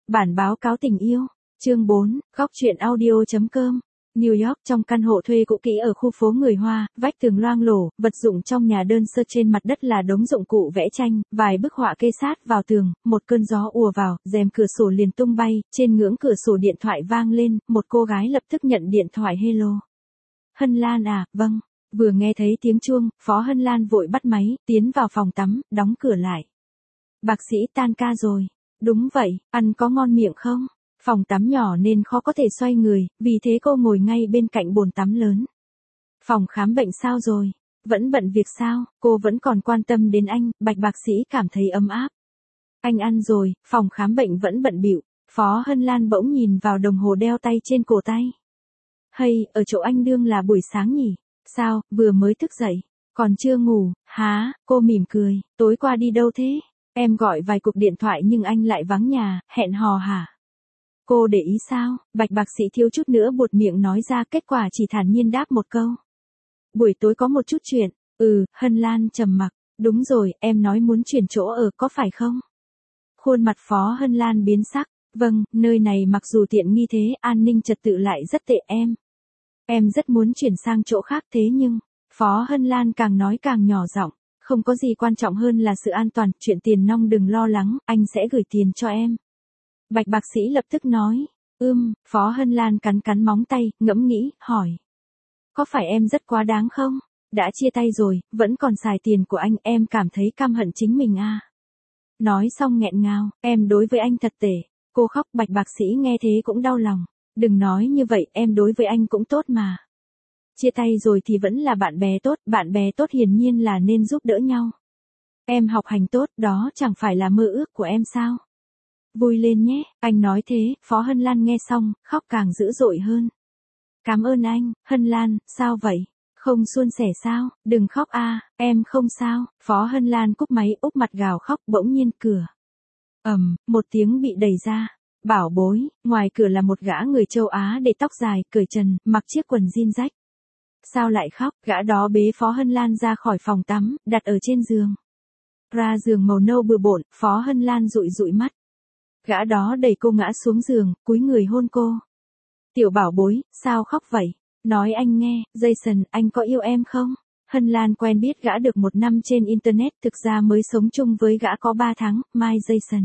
Bản báo cáo tình yêu. Chương 4, góc truyện audio.com. New York, trong căn hộ thuê cũ kỹ ở khu phố người Hoa, vách tường loang lổ, vật dụng trong nhà đơn sơ, trên mặt đất là đống dụng cụ vẽ tranh, vài bức họa kê sát vào tường, một cơn gió ùa vào, rèm cửa sổ liền tung bay, trên ngưỡng cửa sổ điện thoại vang lên, một cô gái lập tức nhận điện thoại. Hello. Hân Lan à, vâng. Vừa nghe thấy tiếng chuông, Phó Hân Lan vội bắt máy, tiến vào phòng tắm, đóng cửa lại. Bác sĩ tan ca rồi. Đúng vậy, ăn có ngon miệng không? Phòng tắm nhỏ nên khó có thể xoay người, vì thế cô ngồi ngay bên cạnh bồn tắm lớn. Phòng khám bệnh sao rồi? Vẫn bận việc sao? Cô vẫn còn quan tâm đến anh, Bạch bác sĩ cảm thấy ấm áp. Anh ăn rồi, phòng khám bệnh vẫn bận bịu. Phó Hân Lan bỗng nhìn vào đồng hồ đeo tay trên cổ tay. Hay, ở chỗ anh đương là buổi sáng nhỉ? Sao, vừa mới thức dậy, còn chưa ngủ, há? Cô mỉm cười, tối qua đi đâu thế? Em gọi vài cuộc điện thoại nhưng anh lại vắng nhà, hẹn hò hả? Cô để ý sao? Bạch bác sĩ thiếu chút nữa buột miệng nói ra, kết quả chỉ thản nhiên đáp một câu. Buổi tối có một chút chuyện. Hân Lan trầm mặc. Đúng rồi, em nói muốn chuyển chỗ ở có phải không? Khuôn mặt Phó Hân Lan biến sắc. Vâng, nơi này mặc dù tiện nghi thế, an ninh trật tự lại rất tệ em. Em rất muốn chuyển sang chỗ khác thế nhưng, Phó Hân Lan càng nói càng nhỏ giọng, không có gì quan trọng hơn là sự an toàn, chuyện tiền nong đừng lo lắng, anh sẽ gửi tiền cho em. Bạch bác sĩ lập tức nói, Phó Hân Lan cắn cắn móng tay, ngẫm nghĩ, hỏi. Có phải em rất quá đáng không? Đã chia tay rồi, vẫn còn xài tiền của anh, em cảm thấy căm hận chính mình à? Nói xong nghẹn ngào, em đối với anh thật tệ. Cô khóc. Bạch bác sĩ nghe thế cũng đau lòng. Đừng nói như vậy, em đối với anh cũng tốt mà. Chia tay rồi thì vẫn là bạn bè tốt hiển nhiên là nên giúp đỡ nhau. Em học hành tốt, đó chẳng phải là mơ ước của em sao? Vui lên nhé, anh nói thế. Phó Hân Lan nghe xong, khóc càng dữ dội hơn. Cảm ơn anh. Hân Lan, sao vậy? Không suôn sẻ sao? Đừng khóc a, em không sao. Phó Hân Lan cúp máy, úp mặt gào khóc. Bỗng nhiên cửa một tiếng bị đẩy ra. Bảo bối, ngoài cửa là một gã người châu Á để tóc dài, cởi trần, mặc chiếc quần jean rách. Sao lại khóc? Gã đó bế Phó Hân Lan ra khỏi phòng tắm, đặt ở trên giường. Ra giường màu nâu bừa bộn, Phó Hân Lan dụi dụi mắt. Gã đó đẩy cô ngã xuống giường, cúi người hôn cô. Tiểu bảo bối, sao khóc vậy? Nói anh nghe, Jason, anh có yêu em không? Hân Lan quen biết gã được 1 năm trên Internet, thực ra mới sống chung với gã có 3 tháng, Mai Jason.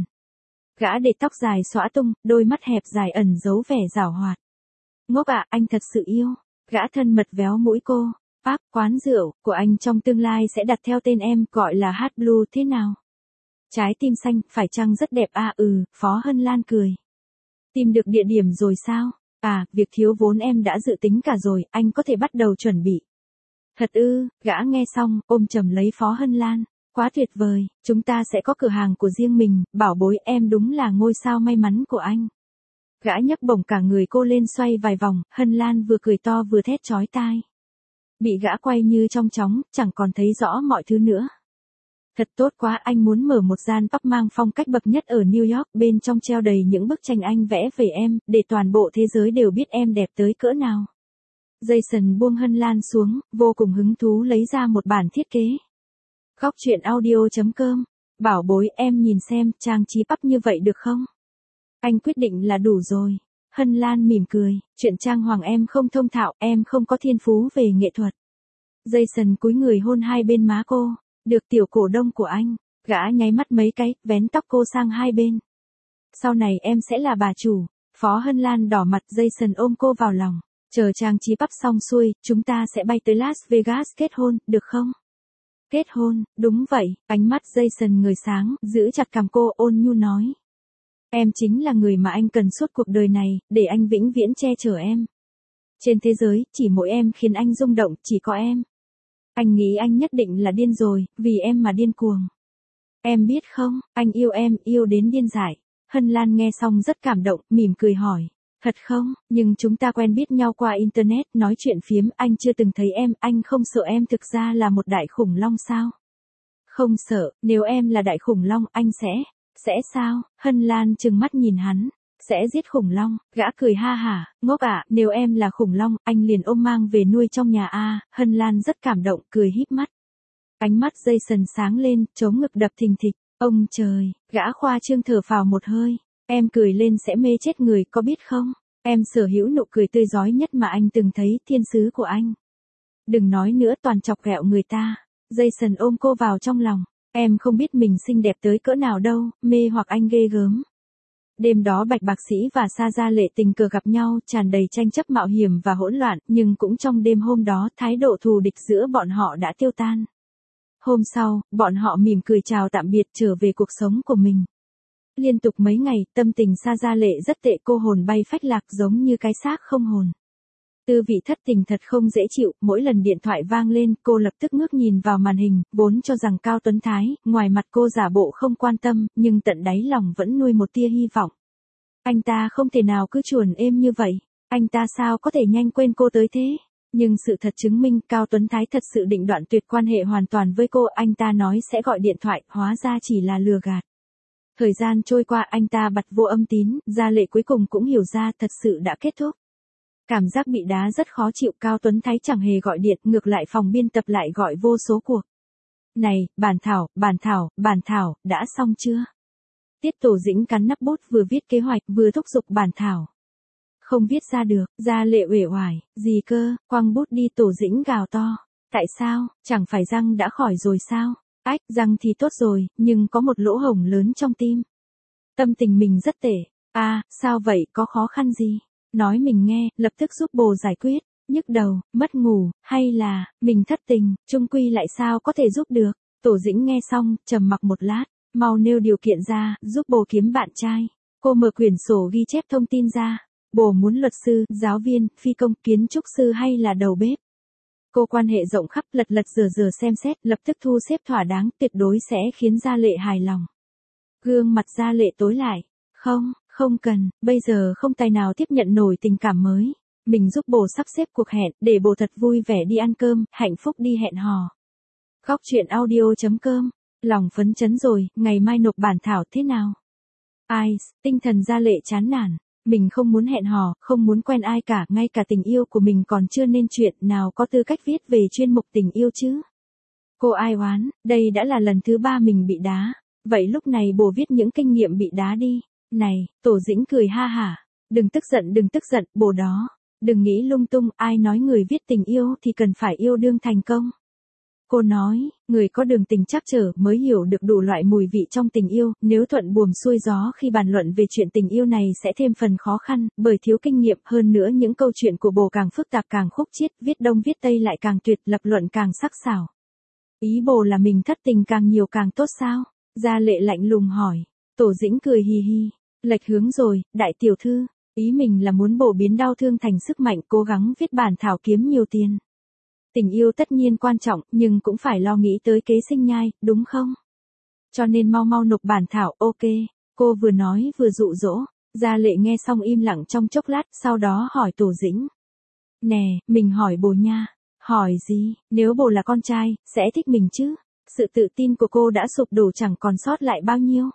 Gã để tóc dài xõa tung, đôi mắt hẹp dài ẩn giấu vẻ giảo hoạt. Ngốc ạ, anh thật sự yêu. Gã thân mật véo mũi cô. Bác, quán rượu của anh trong tương lai sẽ đặt theo tên em, gọi là Hát Blue thế nào? Trái tim xanh, phải chăng rất đẹp à? Phó Hân Lan cười. Tìm được địa điểm rồi sao? Việc thiếu vốn em đã dự tính cả rồi, anh có thể bắt đầu chuẩn bị. Thật ư? Gã nghe xong, ôm chầm lấy Phó Hân Lan. Quá tuyệt vời, chúng ta sẽ có cửa hàng của riêng mình, bảo bối, em đúng là ngôi sao may mắn của anh. Gã nhấc bổng cả người cô lên xoay vài vòng, Hân Lan vừa cười to vừa thét chói tai. Bị gã quay như trong chóng, chẳng còn thấy rõ mọi thứ nữa. Thật tốt quá, anh muốn mở một gian pub mang phong cách bậc nhất ở New York, bên trong treo đầy những bức tranh anh vẽ về em, để toàn bộ thế giới đều biết em đẹp tới cỡ nào. Jason buông Hân Lan xuống, vô cùng hứng thú lấy ra một bản thiết kế. Góc truyện audio.com. Bảo bối, em nhìn xem, trang trí pub như vậy được không? Anh quyết định là đủ rồi. Hân Lan mỉm cười, chuyện trang hoàng em không thông thạo, em không có thiên phú về nghệ thuật. Jason cúi người hôn hai bên má cô. Được, tiểu cổ đông của anh. Gã nháy mắt mấy cái, vén tóc cô sang hai bên. Sau này em sẽ là bà chủ. Phó Hân Lan đỏ mặt, Jason ôm cô vào lòng. Chờ trang trí pub xong xuôi, chúng ta sẽ bay tới Las Vegas kết hôn, được không? Kết hôn, đúng vậy. Ánh mắt Jason ngời sáng, giữ chặt cằm cô, ôn nhu nói. Em chính là người mà anh cần suốt cuộc đời này, để anh vĩnh viễn che chở em. Trên thế giới, chỉ mỗi em khiến anh rung động, chỉ có em. Anh nghĩ anh nhất định là điên rồi, vì em mà điên cuồng. Em biết không, anh yêu em, yêu đến điên dại. Hân Lan nghe xong rất cảm động, mỉm cười hỏi. Thật không, nhưng chúng ta quen biết nhau qua Internet, nói chuyện phiếm, anh chưa từng thấy em, anh không sợ em thực ra là một đại khủng long sao? Không sợ, nếu em là đại khủng long, anh sẽ sao? Hân Lan trừng mắt nhìn hắn. Sẽ giết khủng long. Gã cười ha hả, ngốc ạ, nếu em là khủng long, anh liền ôm mang về nuôi trong nhà a. Hân Lan rất cảm động, cười híp mắt. Ánh mắt Jason sáng lên, chống ngực đập thình thịch. Ông trời, gã khoa trương thở phào một hơi. Em cười lên sẽ mê chết người có biết không? Em sở hữu nụ cười tươi rói nhất mà anh từng thấy, thiên sứ của anh. Đừng nói nữa, toàn chọc ghẹo người ta. Jason ôm cô vào trong lòng. Em không biết mình xinh đẹp tới cỡ nào đâu, mê hoặc anh ghê gớm. Đêm đó Bạch Bạc Sĩ và Sa Gia Lệ tình cờ gặp nhau, tràn đầy tranh chấp mạo hiểm và hỗn loạn, nhưng cũng trong đêm hôm đó, thái độ thù địch giữa bọn họ đã tiêu tan. Hôm sau, bọn họ mỉm cười chào tạm biệt, trở về cuộc sống của mình. Liên tục mấy ngày, tâm tình Sa Gia Lệ rất tệ, cô hồn bay phách lạc giống như cái xác không hồn. Tư vị thất tình thật không dễ chịu, mỗi lần điện thoại vang lên, cô lập tức ngước nhìn vào màn hình, vốn cho rằng Cao Tuấn Thái, ngoài mặt cô giả bộ không quan tâm, nhưng tận đáy lòng vẫn nuôi một tia hy vọng. Anh ta không thể nào cứ chuồn êm như vậy, anh ta sao có thể nhanh quên cô tới thế? Nhưng sự thật chứng minh Cao Tuấn Thái thật sự định đoạn tuyệt quan hệ hoàn toàn với cô, anh ta nói sẽ gọi điện thoại, hóa ra chỉ là lừa gạt. Thời gian trôi qua, anh ta bật vô âm tín, Gia Lệ cuối cùng cũng hiểu ra thật sự đã kết thúc. Cảm giác bị đá rất khó chịu, Cao Tuấn Thái chẳng hề gọi điện, ngược lại phòng biên tập lại gọi vô số cuộc. Này, bản thảo, đã xong chưa? Tiết Tổ Dĩnh cắn nắp bút, vừa viết kế hoạch, vừa thúc giục bản thảo. Không viết ra được, Gia Lệ uể oải, gì cơ, quăng bút đi, Tổ Dĩnh gào to. Tại sao, chẳng phải răng đã khỏi rồi sao? Ách, răng thì tốt rồi, nhưng có một lỗ hổng lớn trong tim. Tâm tình mình rất tệ. À, sao vậy, có khó khăn gì? Nói mình nghe, lập tức giúp bồ giải quyết. Nhức đầu, mất ngủ, hay là, mình thất tình, chung quy lại sao có thể giúp được? Tổ Dĩnh nghe xong, trầm mặc một lát, mau nêu điều kiện ra, giúp bồ kiếm bạn trai. Cô mở quyển sổ ghi chép thông tin ra. Bồ muốn luật sư, giáo viên, phi công, kiến trúc sư hay là đầu bếp? Cô quan hệ rộng khắp, lật dở xem xét, lập tức thu xếp thỏa đáng, tuyệt đối sẽ khiến Gia Lệ hài lòng. Gương mặt Gia Lệ tối lại. Không cần, bây giờ không tài nào tiếp nhận nổi tình cảm mới. Mình giúp bồ sắp xếp cuộc hẹn, để bồ thật vui vẻ đi ăn cơm, hạnh phúc đi hẹn hò. Góc truyện audio.com, lòng phấn chấn rồi, ngày mai nộp bản thảo thế nào? Ai, tinh thần Gia Lệ chán nản. Mình không muốn hẹn hò, không muốn quen ai cả, ngay cả tình yêu của mình còn chưa nên chuyện, nào có tư cách viết về chuyên mục tình yêu chứ. Cô ai oán, đây đã là lần thứ 3 mình bị đá. Vậy lúc này bồ viết những kinh nghiệm bị đá đi. Này, Tổ Dĩnh cười ha hả. Đừng tức giận, bồ đó. Đừng nghĩ lung tung, ai nói người viết tình yêu thì cần phải yêu đương thành công. Cô nói, người có đường tình trắc trở mới hiểu được đủ loại mùi vị trong tình yêu, nếu thuận buồm xuôi gió khi bàn luận về chuyện tình yêu này sẽ thêm phần khó khăn, bởi thiếu kinh nghiệm, hơn nữa những câu chuyện của bồ càng phức tạp càng khúc chiết, viết đông viết tây lại càng tuyệt, lập luận càng sắc sảo. Ý bồ là mình thất tình càng nhiều càng tốt sao? Gia Lệ lạnh lùng hỏi. Tổ Dĩnh cười hì hì, lệch hướng rồi, đại tiểu thư, ý mình là muốn bồ biến đau thương thành sức mạnh, cố gắng viết bản thảo kiếm nhiều tiền. Tình yêu tất nhiên quan trọng, nhưng cũng phải lo nghĩ tới kế sinh nhai, đúng không? Cho nên mau nộp bản thảo, ok. Cô vừa nói vừa dụ dỗ. Gia Lệ nghe xong im lặng trong chốc lát, sau đó hỏi Tổ Dĩnh. Nè, mình hỏi bồ nha. Hỏi gì, nếu bồ là con trai, sẽ thích mình chứ? Sự tự tin của cô đã sụp đổ chẳng còn sót lại bao nhiêu.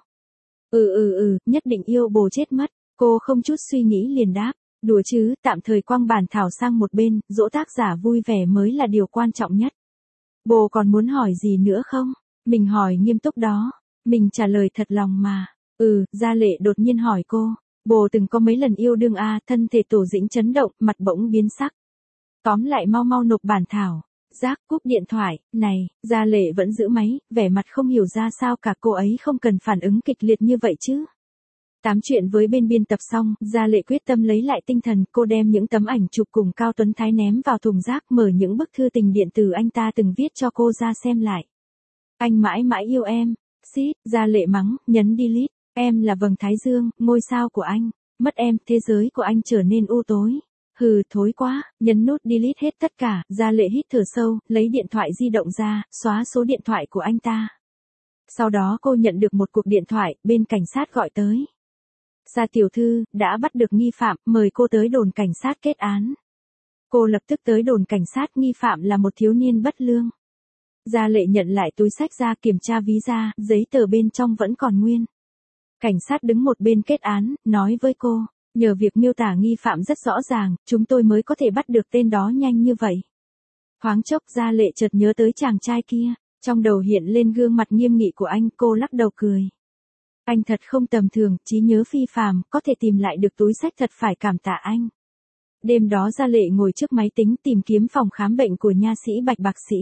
Nhất định yêu bồ chết mất. Cô không chút suy nghĩ liền đáp. Đùa chứ, tạm thời quăng bản thảo sang một bên, dỗ tác giả vui vẻ mới là điều quan trọng nhất. Bồ còn muốn hỏi gì nữa không? Mình hỏi nghiêm túc đó. Mình trả lời thật lòng mà. Gia Lệ đột nhiên hỏi cô. Bồ từng có mấy lần yêu đương à? Thân thể Tổ Dĩnh chấn động, mặt bỗng biến sắc. Tóm lại mau nộp bản thảo. Giác cúp điện thoại, này, Gia Lệ vẫn giữ máy, vẻ mặt không hiểu ra sao cả, cô ấy không cần phản ứng kịch liệt như vậy chứ. Tám chuyện với bên biên tập xong, Gia Lệ quyết tâm lấy lại tinh thần, cô đem những tấm ảnh chụp cùng Cao Tuấn Thái ném vào thùng rác, mở những bức thư tình điện tử anh ta từng viết cho cô ra xem lại. Anh mãi mãi yêu em. Xít, Gia Lệ mắng, nhấn delete. Em là vầng thái dương, ngôi sao của anh. Mất em, thế giới của anh trở nên u tối. Hừ, thối quá, nhấn nút delete hết tất cả, Gia Lệ hít thở sâu, lấy điện thoại di động ra, xóa số điện thoại của anh ta. Sau đó cô nhận được một cuộc điện thoại, bên cảnh sát gọi tới. Sa tiểu thư, đã bắt được nghi phạm, mời cô tới đồn cảnh sát kết án. Cô lập tức tới đồn cảnh sát, nghi phạm là một thiếu niên bất lương. Gia Lệ nhận lại túi xách ra, kiểm tra ví da, giấy tờ bên trong vẫn còn nguyên. Cảnh sát đứng một bên kết án, nói với cô. Nhờ việc miêu tả nghi phạm rất rõ ràng, chúng tôi mới có thể bắt được tên đó nhanh như vậy. Thoáng chốc Gia Lệ chợt nhớ tới chàng trai kia, trong đầu hiện lên gương mặt nghiêm nghị của anh, cô lắc đầu cười. Anh thật không tầm thường, trí nhớ phi phàm, có thể tìm lại được túi xách thật phải cảm tạ anh. Đêm đó Gia Lệ ngồi trước máy tính tìm kiếm phòng khám bệnh của nha sĩ Bạch bác sĩ.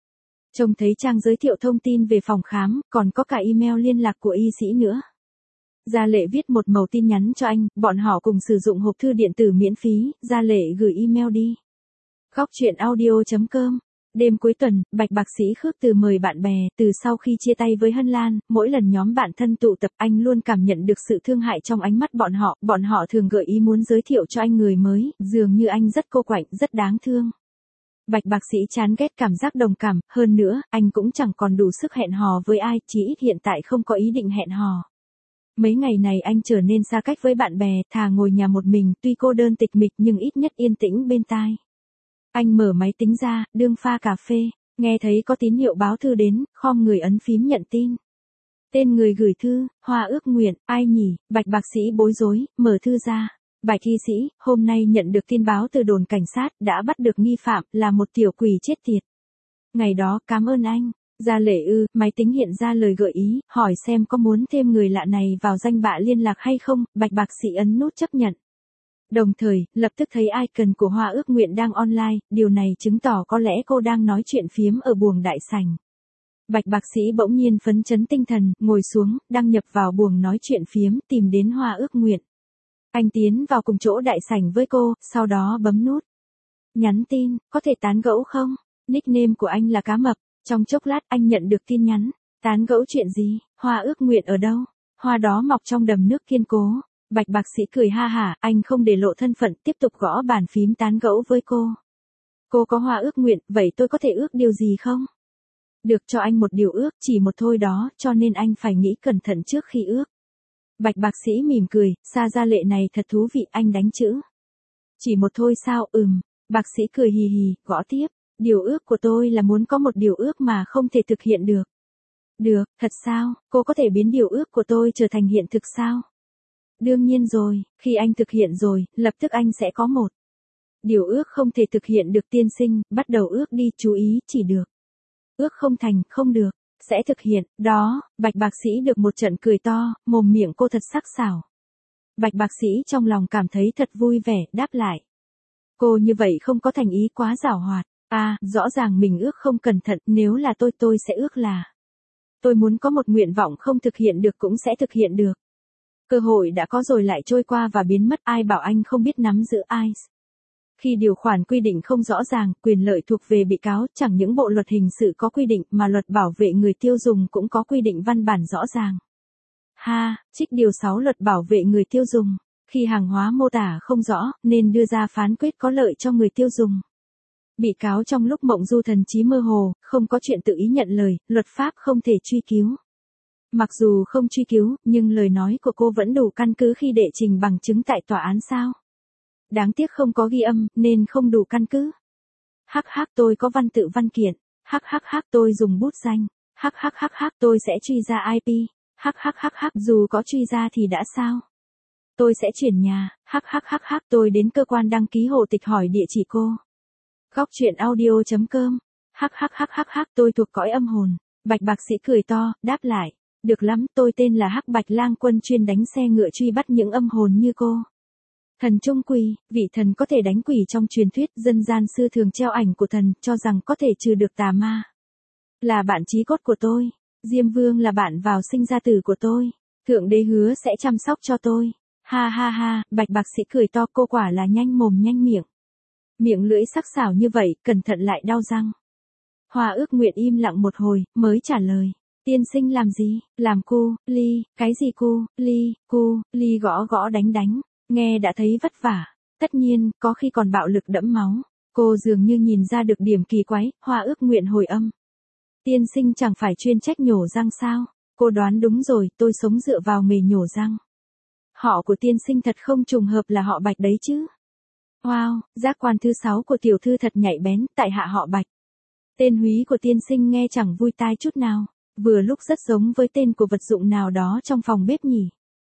Trông thấy trang giới thiệu thông tin về phòng khám, còn có cả email liên lạc của y sĩ nữa. Gia Lệ viết một mẩu tin nhắn cho anh, bọn họ cùng sử dụng hộp thư điện tử miễn phí, Gia Lệ gửi email đi. Góc chuyện audio.com. Đêm cuối tuần, Bạch bác sĩ Khước Từ mời bạn bè, từ sau khi chia tay với Hân Lan, mỗi lần nhóm bạn thân tụ tập anh luôn cảm nhận được sự thương hại trong ánh mắt bọn họ thường gợi ý muốn giới thiệu cho anh người mới, dường như anh rất cô quạnh, rất đáng thương. Bạch bác sĩ chán ghét cảm giác đồng cảm, hơn nữa, anh cũng chẳng còn đủ sức hẹn hò với ai, chỉ ít hiện tại không có ý định hẹn hò. Mấy ngày này anh trở nên xa cách với bạn bè, thà ngồi nhà một mình, tuy cô đơn tịch mịch nhưng ít nhất yên tĩnh bên tai. Anh mở máy tính ra, đương pha cà phê, nghe thấy có tín hiệu báo thư đến, khom người ấn phím nhận tin. Tên người gửi thư, Hoa Ước Nguyện, ai nhỉ? Bạch bác sĩ bối rối, mở thư ra. Bạch y sĩ, hôm nay nhận được tin báo từ đồn cảnh sát, đã bắt được nghi phạm, là một tiểu quỷ chết tiệt. Ngày đó, cảm ơn anh. Gia Lệ máy tính hiện ra lời gợi ý, hỏi xem có muốn thêm người lạ này vào danh bạ liên lạc hay không, Bạch bác sĩ ấn nút chấp nhận. Đồng thời, lập tức thấy icon của Hoa Ước Nguyện đang online, điều này chứng tỏ có lẽ cô đang nói chuyện phiếm ở buồng đại sảnh. Bạch bác sĩ bỗng nhiên phấn chấn tinh thần, ngồi xuống, đăng nhập vào buồng nói chuyện phiếm, tìm đến Hoa Ước Nguyện. Anh tiến vào cùng chỗ đại sảnh với cô, sau đó bấm nút. Nhắn tin, có thể tán gẫu không? Nickname của anh là Cá Mập. Trong chốc lát anh nhận được tin nhắn. Tán gẫu chuyện gì? Hoa Ước Nguyện ở đâu? Hoa đó mọc trong đầm nước kiên cố. Bạch bác sĩ cười ha hả, anh không để lộ thân phận, tiếp tục gõ bàn phím tán gẫu với cô. Cô có Hoa Ước Nguyện, vậy tôi có thể ước điều gì không? Được cho anh một điều ước, chỉ một thôi đó, cho nên anh phải nghĩ cẩn thận trước khi ước. Bạch bác sĩ mỉm cười, Sa Gia Lệ này thật thú vị, anh đánh chữ. Chỉ một thôi sao, Bác sĩ cười hì hì, gõ tiếp. Điều ước của tôi là muốn có một điều ước mà không thể thực hiện được. Được, thật sao, cô có thể biến điều ước của tôi trở thành hiện thực sao? Đương nhiên rồi, khi anh thực hiện rồi, lập tức anh sẽ có một. Điều ước không thể thực hiện được tiên sinh, bắt đầu ước đi, chú ý, chỉ được. Ước không thành, không được, sẽ thực hiện, đó, Bạch bác sĩ được một trận cười to, mồm miệng cô thật sắc sảo. Bạch bác sĩ trong lòng cảm thấy thật vui vẻ, đáp lại. Cô như vậy không có thành ý quá giảo hoạt. Rõ ràng mình ước không cẩn thận, nếu là tôi sẽ ước là. Tôi muốn có một nguyện vọng không thực hiện được cũng sẽ thực hiện được. Cơ hội đã có rồi lại trôi qua và biến mất, ai bảo anh không biết nắm giữ ai. Khi điều khoản quy định không rõ ràng, quyền lợi thuộc về bị cáo, chẳng những bộ luật hình sự có quy định mà luật bảo vệ người tiêu dùng cũng có quy định văn bản rõ ràng. Trích điều 6 luật bảo vệ người tiêu dùng. Khi hàng hóa mô tả không rõ, nên đưa ra phán quyết có lợi cho người tiêu dùng. Bị cáo trong lúc mộng du thần trí mơ hồ, không có chuyện tự ý nhận lời, luật pháp không thể truy cứu. Mặc dù không truy cứu, nhưng lời nói của cô vẫn đủ căn cứ khi đệ trình bằng chứng tại tòa án sao? Đáng tiếc không có ghi âm, nên không đủ căn cứ. Tôi có văn tự văn kiện. Tôi dùng bút danh. Tôi sẽ truy ra IP. Dù có truy ra thì đã sao? Tôi sẽ chuyển nhà. Tôi đến cơ quan đăng ký hộ tịch hỏi địa chỉ cô. Góc chuyện audio.com. Tôi thuộc cõi âm hồn. Bạch bác sĩ cười to, đáp lại. Được lắm, tôi tên là Hắc Bạch Lang Quân, chuyên đánh xe ngựa truy bắt những âm hồn như cô. Thần trung quỷ, vị thần có thể đánh quỷ trong truyền thuyết, dân gian xưa thường treo ảnh của thần, cho rằng có thể trừ được tà ma. Là bạn chí cốt của tôi. Diêm Vương là bạn vào sinh ra tử của tôi. Thượng đế hứa sẽ chăm sóc cho tôi. Bạch bác sĩ cười to, cô quả là nhanh mồm nhanh miệng. Miệng lưỡi sắc sảo như vậy, cẩn thận lại đau răng. Hoa Ước Nguyện im lặng một hồi, mới trả lời. Tiên sinh làm gì? Làm cu, ly, cái gì cu, ly gõ đánh. Nghe đã thấy vất vả. Tất nhiên, có khi còn bạo lực đẫm máu. Cô dường như nhìn ra được điểm kỳ quái, Hoa Ước Nguyện hồi âm. Tiên sinh chẳng phải chuyên trách nhổ răng sao? Cô đoán đúng rồi, tôi sống dựa vào nghề nhổ răng. Họ của tiên sinh thật không trùng hợp là họ Bạch đấy chứ. Wow, giác quan thứ 6 của tiểu thư thật nhạy bén, tại hạ họ Bạch. Tên húy của tiên sinh nghe chẳng vui tai chút nào, vừa lúc rất giống với tên của vật dụng nào đó trong phòng bếp nhỉ.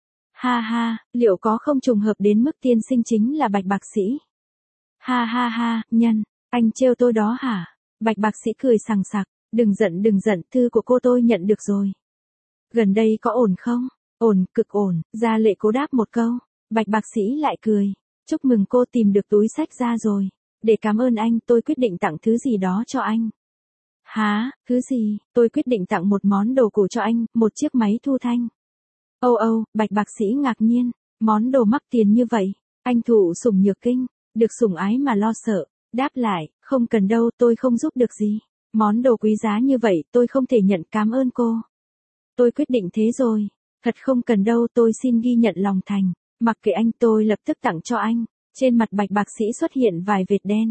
Liệu có không trùng hợp đến mức tiên sinh chính là Bạch bác sĩ? Nhân, anh trêu tôi đó hả? Bạch bác sĩ cười sằng sặc, đừng giận, thư của cô tôi nhận được rồi. Gần đây có ổn không? Ổn, cực ổn, Gia Lệ cố đáp một câu. Bạch bác sĩ lại cười. Chúc mừng cô tìm được túi xách ra rồi. Để cảm ơn anh, tôi quyết định tặng thứ gì đó cho anh. Hả, thứ gì? Tôi quyết định tặng một món đồ cổ cho anh, một chiếc máy thu thanh. Âu, Bạch bác sĩ ngạc nhiên. Món đồ mắc tiền như vậy. Anh thụ sủng nhược kinh. Được sủng ái mà lo sợ. Đáp lại, không cần đâu, tôi không giúp được gì. Món đồ quý giá như vậy, tôi không thể nhận, cảm ơn cô. Tôi quyết định thế rồi. Thật không cần đâu, tôi xin ghi nhận lòng thành. Mặc kệ anh, tôi lập tức tặng cho anh. Trên mặt Bạch bác sĩ xuất hiện vài vệt đen.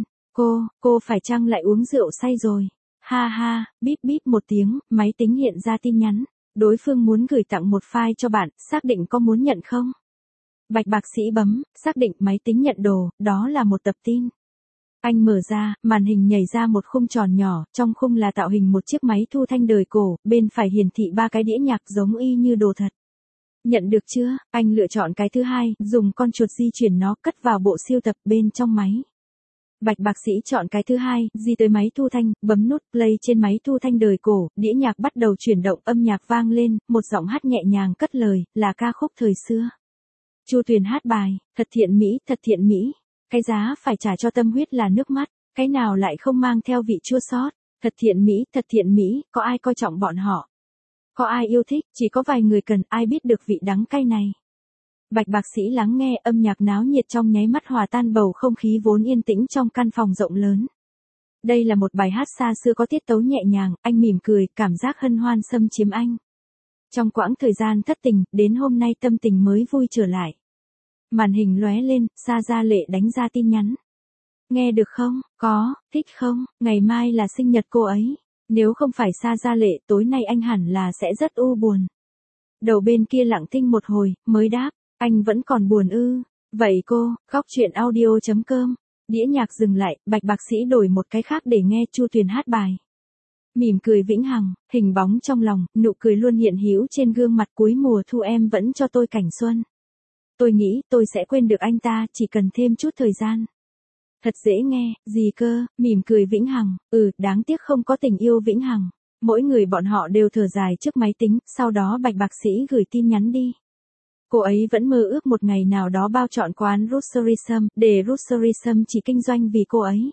Cô phải chăng lại uống rượu say rồi? Ha ha, bíp bíp một tiếng, máy tính hiện ra tin nhắn. Đối phương muốn gửi tặng một file cho bạn, xác định có muốn nhận không? Bạch bác sĩ bấm, xác định máy tính nhận đồ, đó là một tập tin. Anh mở ra, màn hình nhảy ra một khung tròn nhỏ, trong khung là tạo hình một chiếc máy thu thanh đời cổ, bên phải hiển thị 3 cái đĩa nhạc giống y như đồ thật. Nhận được chưa? Anh lựa chọn cái thứ hai, dùng con chuột di chuyển nó cất vào bộ sưu tập bên trong máy. Bạch bác sĩ chọn cái thứ hai, di tới máy thu thanh, bấm nút play trên máy thu thanh đời cổ, đĩa nhạc bắt đầu chuyển động, âm nhạc vang lên, một giọng hát nhẹ nhàng cất lời, là ca khúc thời xưa. Chu Tuyền hát bài, thật thiện mỹ. Cái giá phải trả cho tâm huyết là nước mắt, cái nào lại không mang theo vị chua xót. Thật thiện mỹ, có ai coi trọng bọn họ? Có ai yêu thích, chỉ có vài người cần, ai biết được vị đắng cay này. Bạch bác sĩ lắng nghe, âm nhạc náo nhiệt trong nháy mắt hòa tan bầu không khí vốn yên tĩnh trong căn phòng rộng lớn. Đây là một bài hát xa xưa có tiết tấu nhẹ nhàng, anh mỉm cười, cảm giác hân hoan xâm chiếm anh. Trong quãng thời gian thất tình, đến hôm nay tâm tình mới vui trở lại. Màn hình lóe lên, Gia Lệ đánh ra tin nhắn. Nghe được không? Có, thích không? Ngày mai là sinh nhật cô ấy. Nếu không phải Gia Lệ, tối nay anh hẳn là sẽ rất u buồn. Đầu bên kia lặng thinh một hồi, mới đáp, anh vẫn còn buồn ư. Vậy cô, góc chuyện audio.com. Đĩa nhạc dừng lại, Bạch bác sĩ đổi một cái khác để nghe Chu Tuyền hát bài. Mỉm cười vĩnh hằng, hình bóng trong lòng, nụ cười luôn hiện hữu trên gương mặt, cuối mùa thu em vẫn cho tôi cảnh xuân. Tôi nghĩ tôi sẽ quên được anh ta, chỉ cần thêm chút thời gian. Thật dễ nghe, gì cơ, mỉm cười vĩnh hằng, đáng tiếc không có tình yêu vĩnh hằng. Mỗi người bọn họ đều thở dài trước máy tính, sau đó Bạch bác sĩ gửi tin nhắn đi. Cô ấy vẫn mơ ước một ngày nào đó bao trọn quán Roastery Sum, để Roastery Sum chỉ kinh doanh vì cô ấy.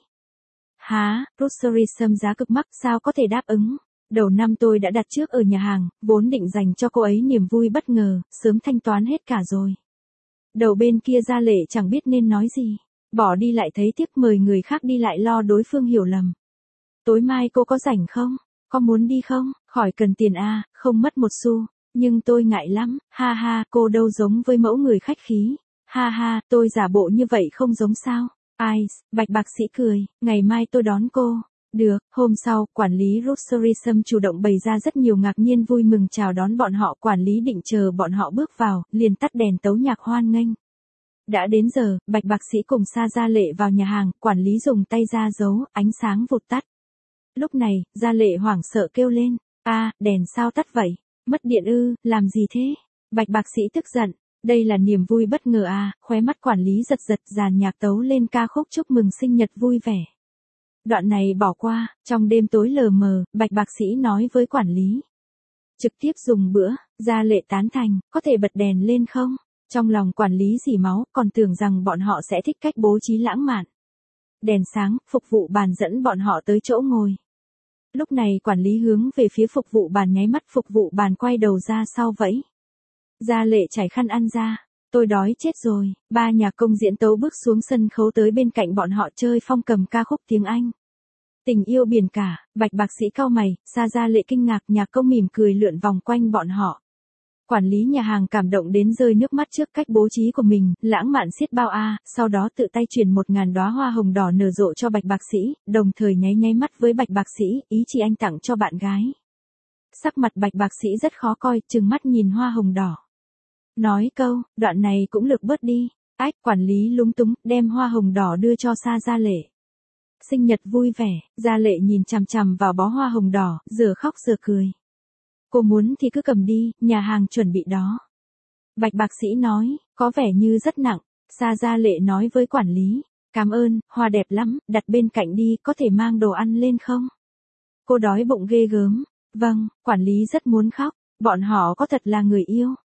Hả, Roastery Sum giá cực mắc, sao có thể đáp ứng? Đầu năm tôi đã đặt trước ở nhà hàng, vốn định dành cho cô ấy niềm vui bất ngờ, sớm thanh toán hết cả rồi. Đầu bên kia Gia Lệ chẳng biết nên nói gì. Bỏ đi lại thấy tiếc, mời người khác đi lại lo đối phương hiểu lầm. Tối mai cô có rảnh không? Có muốn đi không? Khỏi cần tiền à, không mất một xu. Nhưng tôi ngại lắm, ha ha, cô đâu giống với mẫu người khách khí. Ha ha, tôi giả bộ như vậy không giống sao? Ai, Bạch bác sĩ cười, ngày mai tôi đón cô. Được, hôm sau, quản lý Roastery Sum chủ động bày ra rất nhiều ngạc nhiên vui mừng chào đón bọn họ, quản lý định chờ bọn họ bước vào, liền tắt đèn tấu nhạc hoan nghênh. Đã đến giờ, Bạch bác sĩ cùng Gia Lệ vào nhà hàng, quản lý dùng tay ra giấu, ánh sáng vụt tắt. Lúc này, Gia Lệ hoảng sợ kêu lên, đèn sao tắt vậy? Mất điện ư, làm gì thế? Bạch bác sĩ tức giận, đây là niềm vui bất ngờ khóe mắt quản lý giật giật, dàn nhạc tấu lên ca khúc chúc mừng sinh nhật vui vẻ. Đoạn này bỏ qua, trong đêm tối lờ mờ, Bạch bác sĩ nói với quản lý. Trực tiếp dùng bữa, Gia Lệ tán thành, có thể bật đèn lên không? Trong lòng quản lý dỉ máu, còn tưởng rằng bọn họ sẽ thích cách bố trí lãng mạn. Đèn sáng, phục vụ bàn dẫn bọn họ tới chỗ ngồi. Lúc này quản lý hướng về phía phục vụ bàn nháy mắt, phục vụ bàn quay đầu ra sau vẫy. Gia Lệ trải khăn ăn ra. Tôi đói chết rồi. Ba nhạc công diễn tấu bước xuống sân khấu tới bên cạnh bọn họ chơi phong cầm ca khúc tiếng Anh. Tình yêu biển cả, Bạch bác sĩ cau mày, Gia Lệ kinh ngạc, nhạc công mỉm cười lượn vòng quanh bọn họ. Quản lý nhà hàng cảm động đến rơi nước mắt trước cách bố trí của mình, lãng mạn xiết bao sau đó tự tay chuyển 1000 đóa hoa hồng đỏ nở rộ cho Bạch bác sĩ, đồng thời nháy mắt với Bạch bác sĩ, ý chỉ anh tặng cho bạn gái. Sắc mặt Bạch bác sĩ rất khó coi, trừng mắt nhìn hoa hồng đỏ. Nói câu, đoạn này cũng lược bớt đi. Quản lý lúng túng, đem hoa hồng đỏ đưa cho Gia Lệ. Sinh nhật vui vẻ, Gia Lệ nhìn chằm chằm vào bó hoa hồng đỏ, giờ khóc giờ cười. Cô muốn thì cứ cầm đi, nhà hàng chuẩn bị đó. Bạch bác sĩ nói, có vẻ như rất nặng. Gia Lệ nói với quản lý, cảm ơn, hoa đẹp lắm, đặt bên cạnh đi, có thể mang đồ ăn lên không? Cô đói bụng ghê gớm. Vâng, quản lý rất muốn khóc, bọn họ có thật là người yêu.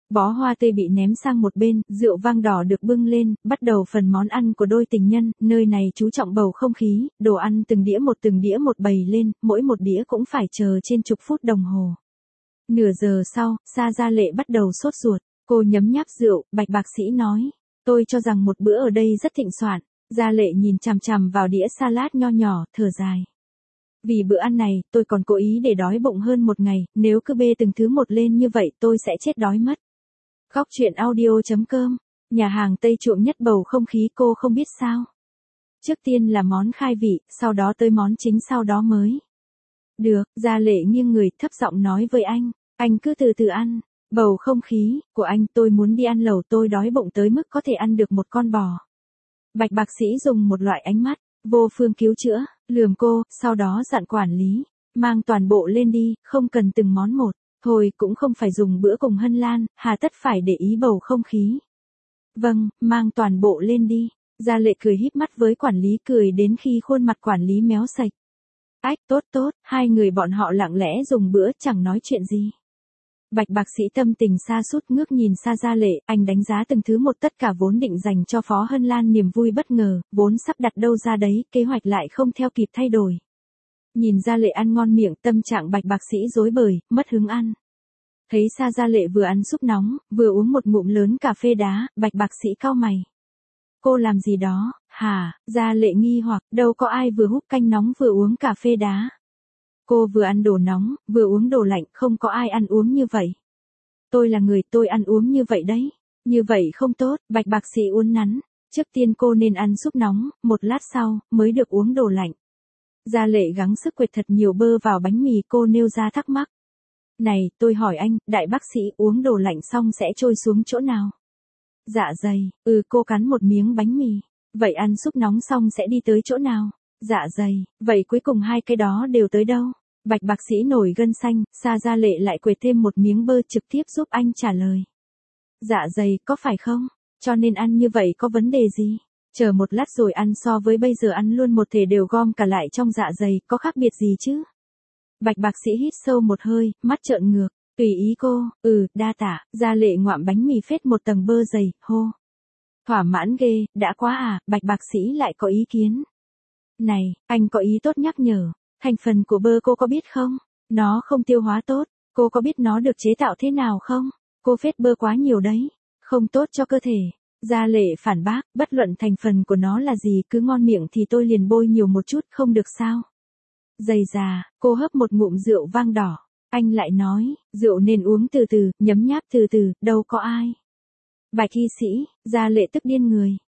Bó hoa tươi bị ném sang một bên, rượu vang đỏ được bưng lên, bắt đầu phần món ăn của đôi tình nhân, nơi này chú trọng bầu không khí, đồ ăn từng đĩa một bày lên, mỗi một đĩa cũng phải chờ trên chục phút đồng hồ. Nửa giờ sau, Sa Gia Lệ bắt đầu sốt ruột, cô nhấm nháp rượu, Bạch Bạc Sĩ nói, tôi cho rằng một bữa ở đây rất thịnh soạn. Gia Lệ nhìn chằm chằm vào đĩa salad nho nhỏ, thở dài. Vì bữa ăn này, tôi còn cố ý để đói bụng hơn một ngày, nếu cứ bê từng thứ một lên như vậy tôi sẽ chết đói mất. Góc truyện audio.com, nhà hàng Tây chuộng nhất bầu không khí cô không biết sao. Trước tiên là món khai vị, sau đó tới món chính sau đó mới. Được, Gia Lệ nghiêng người thấp giọng nói với anh cứ từ từ ăn, bầu không khí của anh tôi muốn đi ăn lẩu tôi đói bụng tới mức có thể ăn được một con bò. Bạch Bạc Sĩ dùng một loại ánh mắt, vô phương cứu chữa, lườm cô, sau đó dặn quản lý, mang toàn bộ lên đi, không cần từng món một, thôi cũng không phải dùng bữa cùng Hân Lan, hà tất phải để ý bầu không khí. Vâng, mang toàn bộ lên đi, Gia Lệ cười híp mắt với quản lý cười đến khi khuôn mặt quản lý méo sạch. Ách tốt, hai người bọn họ lặng lẽ dùng bữa chẳng nói chuyện gì. Bạch Bạc Sĩ tâm tình sa sút ngước nhìn Sa Gia Lệ, anh đánh giá từng thứ một tất cả vốn định dành cho Phó Hân Lan niềm vui bất ngờ, vốn sắp đặt đâu ra đấy, kế hoạch lại không theo kịp thay đổi. Nhìn Gia Lệ ăn ngon miệng tâm trạng Bạch Bạc Sĩ rối bời, mất hứng ăn. Thấy Sa Gia Lệ vừa ăn súp nóng, vừa uống một ngụm lớn cà phê đá, Bạch Bạc Sĩ cau mày. Cô làm gì đó, hả? Gia Lệ nghi hoặc, đâu có ai vừa húp canh nóng vừa uống cà phê đá. Cô vừa ăn đồ nóng, vừa uống đồ lạnh, không có ai ăn uống như vậy. Tôi là người tôi ăn uống như vậy đấy. Như vậy không tốt, Bạch Bạc Sĩ uốn nắn. Trước tiên cô nên ăn súp nóng, một lát sau, mới được uống đồ lạnh. Gia Lệ gắng sức quệt thật nhiều bơ vào bánh mì cô nêu ra thắc mắc. Này, tôi hỏi anh, đại bác sĩ uống đồ lạnh xong sẽ trôi xuống chỗ nào? Dạ dày, cô cắn một miếng bánh mì. Vậy ăn súp nóng xong sẽ đi tới chỗ nào? Dạ dày, vậy cuối cùng hai cái đó đều tới đâu? Bạch Bạc Sĩ nổi gân xanh, Sa Gia Lệ lại quệt thêm một miếng bơ trực tiếp giúp anh trả lời. Dạ dày, có phải không? Cho nên ăn như vậy có vấn đề gì? Chờ một lát rồi ăn so với bây giờ ăn luôn một thể đều gom cả lại trong dạ dày, có khác biệt gì chứ? Bạch Bạc Sĩ hít sâu một hơi, mắt trợn ngược, tùy ý cô, đa tạ, Gia Lệ ngoạm bánh mì phết một tầng bơ dày, hô. Thỏa mãn ghê, đã quá à, Bạch Bạc Sĩ lại có ý kiến. Này, anh có ý tốt nhắc nhở, thành phần của bơ cô có biết không? Nó không tiêu hóa tốt, cô có biết nó được chế tạo thế nào không? Cô phết bơ quá nhiều đấy, không tốt cho cơ thể. Gia Lệ phản bác, bất luận thành phần của nó là gì cứ ngon miệng thì tôi liền bôi nhiều một chút không được sao? Dày già, cô hấp một ngụm rượu vang đỏ. Anh lại nói, rượu nên uống từ từ, nhấm nháp từ từ, đâu có ai. Bạch y sĩ, Gia Lệ tức điên người.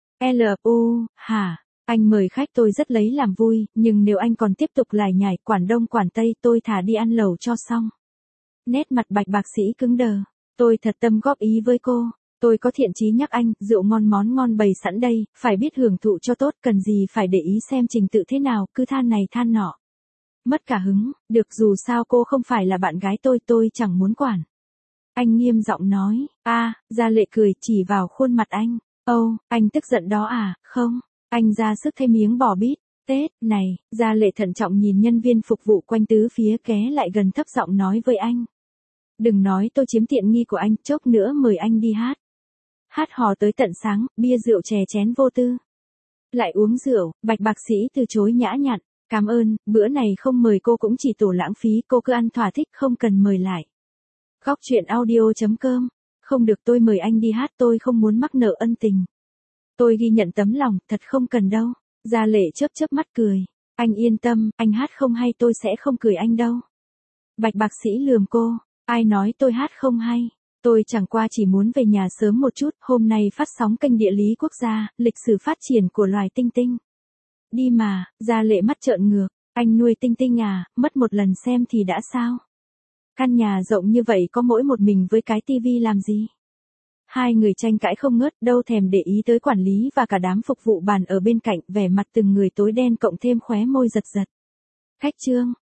Hả? Anh mời khách tôi rất lấy làm vui, nhưng nếu anh còn tiếp tục lải nhải quản đông quản tây tôi thả đi ăn lẩu cho xong. Nét mặt Bạch Bạc Sĩ cứng đờ. Tôi thật tâm góp ý với cô. Tôi có thiện chí nhắc anh, rượu ngon món ngon bày sẵn đây, phải biết hưởng thụ cho tốt, cần gì phải để ý xem trình tự thế nào, cứ than này than nọ. Mất cả hứng, được dù sao cô không phải là bạn gái tôi chẳng muốn quản. Anh nghiêm giọng nói, Gia Lệ cười chỉ vào khuôn mặt anh. Anh tức giận đó à, không, anh ra sức thêm miếng bò bít, tết, này, Gia Lệ thận trọng nhìn nhân viên phục vụ quanh tứ phía ké lại gần thấp giọng nói với anh. Đừng nói tôi chiếm tiện nghi của anh, chốc nữa mời anh đi hát. Hát hò tới tận sáng, bia rượu chè chén vô tư. Lại uống rượu, Bạch Bạc Sĩ từ chối nhã nhặn. Cảm ơn, bữa này không mời cô cũng chỉ tổ lãng phí, cô cứ ăn thỏa thích không cần mời lại. Góc truyện audio.com, không được tôi mời anh đi hát tôi không muốn mắc nợ ân tình. Tôi ghi nhận tấm lòng, thật không cần đâu. Gia Lệ chớp chớp mắt cười. Anh yên tâm, anh hát không hay tôi sẽ không cười anh đâu. Bạch Bạc Sĩ lườm cô, ai nói tôi hát không hay. Tôi chẳng qua chỉ muốn về nhà sớm một chút, hôm nay phát sóng kênh Địa lý Quốc gia, lịch sử phát triển của loài tinh tinh. Đi mà, Gia Lệ mắt trợn ngược, anh nuôi tinh tinh à, mất một lần xem thì đã sao? Căn nhà rộng như vậy có mỗi một mình với cái tivi làm gì? Hai người tranh cãi không ngớt, đâu thèm để ý tới quản lý và cả đám phục vụ bàn ở bên cạnh, vẻ mặt từng người tối đen cộng thêm khóe môi giật giật. Khách trương,